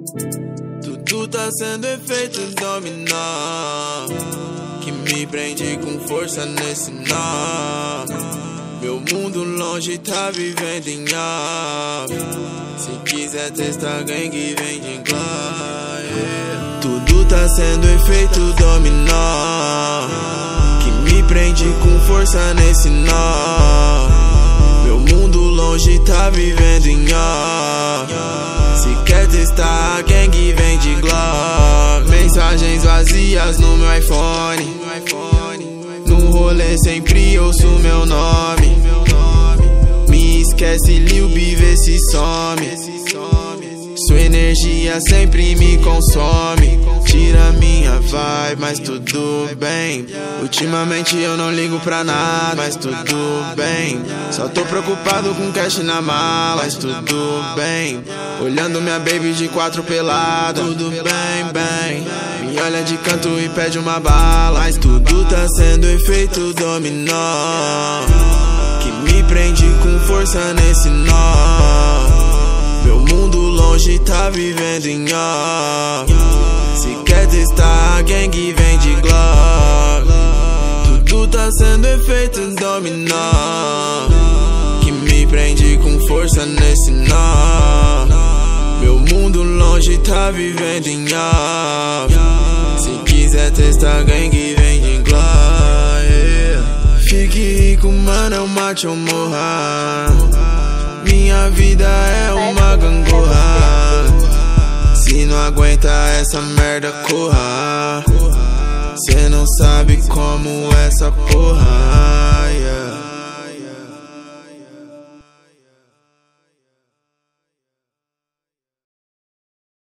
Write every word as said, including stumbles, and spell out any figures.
Tudo tá sendo efeito dominó que me prende com força nesse nó. Meu mundo longe tá vivendo em off. Se quiser testar gangue, vem de glória, yeah. Tudo tá sendo efeito dominó que me prende com força nesse nó. Meu mundo longe tá vivendo em off. Se quer testar a gangue, vem de Glock. Mensagens vazias no meu iPhone. No rolê sempre ouço meu nome. Me esquece, Lil B, vê se some. Sua energia sempre me consome. Tira minha vibe, mas tudo bem. Ultimamente eu não ligo pra nada, mas tudo bem. Só tô preocupado com cash na mala, mas tudo bem. Olhando minha baby de quatro pelada, tudo bem, bem. Me olha de canto e pede uma bala, mas tudo tá sendo efeito dominó que me prende com força nesse nó. Meu mundo longe tá vivendo em off. Se quer testar a gangue, vem de Glock. Tudo tá sendo efeito dominó que me prende com força nesse nó. Meu mundo longe tá vivendo em off. Se quiser testar gangue, vem de Glock, yeah. Fique rico, mano, eu mate ou morra. Minha vida é uma gangorra. Se não aguenta essa merda, corra. Cê não sabe como essa porra.